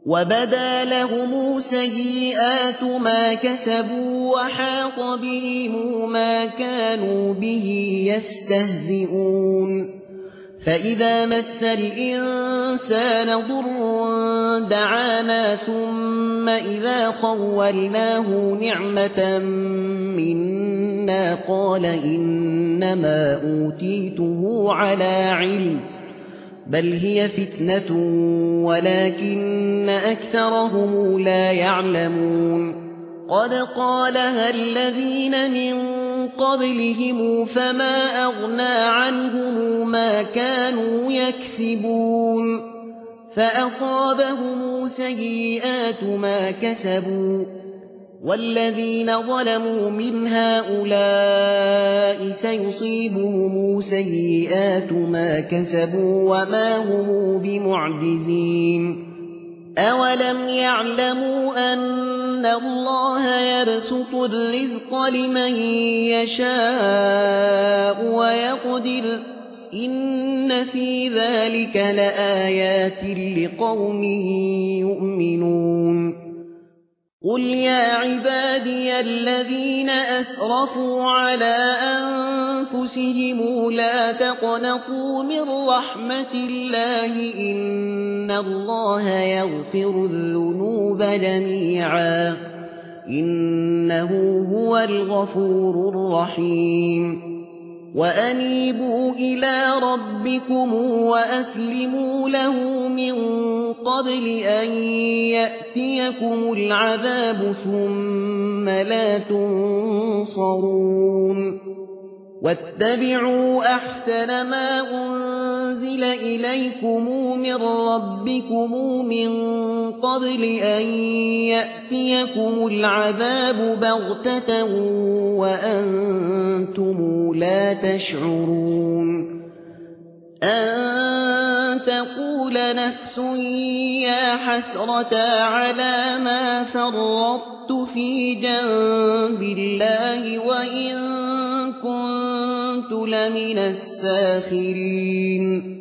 وبدا لهم سيئات ما كسبوا وحاق بهم ما كانوا به يستهزئون فإذا مس الإنسان ضر دعانا ثم إذا خولناه نعمة منا قال إنما أوتيته على علم بل هي فتنة ولكن أكثرهم لا يعلمون قد قالها الذين من قبلهم فما أغنى عنهم ما كانوا يكسبون فأصابهم سيئات ما كسبوا والذين ظلموا من هؤلاء سيصيبهم سيئات ما كسبوا وما هم بمعجزين أولم يعلموا أن الله يبسط الرزق لمن يشاء ويقدر إن في ذلك لآيات لقوم يؤمنون قل يا عبادي الذين أسرفوا على أنفسهم لا تقنطوا من رحمة الله إن الله يغفر الذنوب جميعا إنه هو الغفور الرحيم وأنيبوا إلى ربكم وأسلموا له من قبل أن يأتيكم العذاب ثم لا تنصرون واتبعوا أحسن ما أنزل إليكم من ربكم من قبل أن يأتيكم العذاب بغتة وأنتم لا تشعرون أن تقول نفس يا حسرة على ما فرطت في جنب الله وإن كنت لمن الساخرين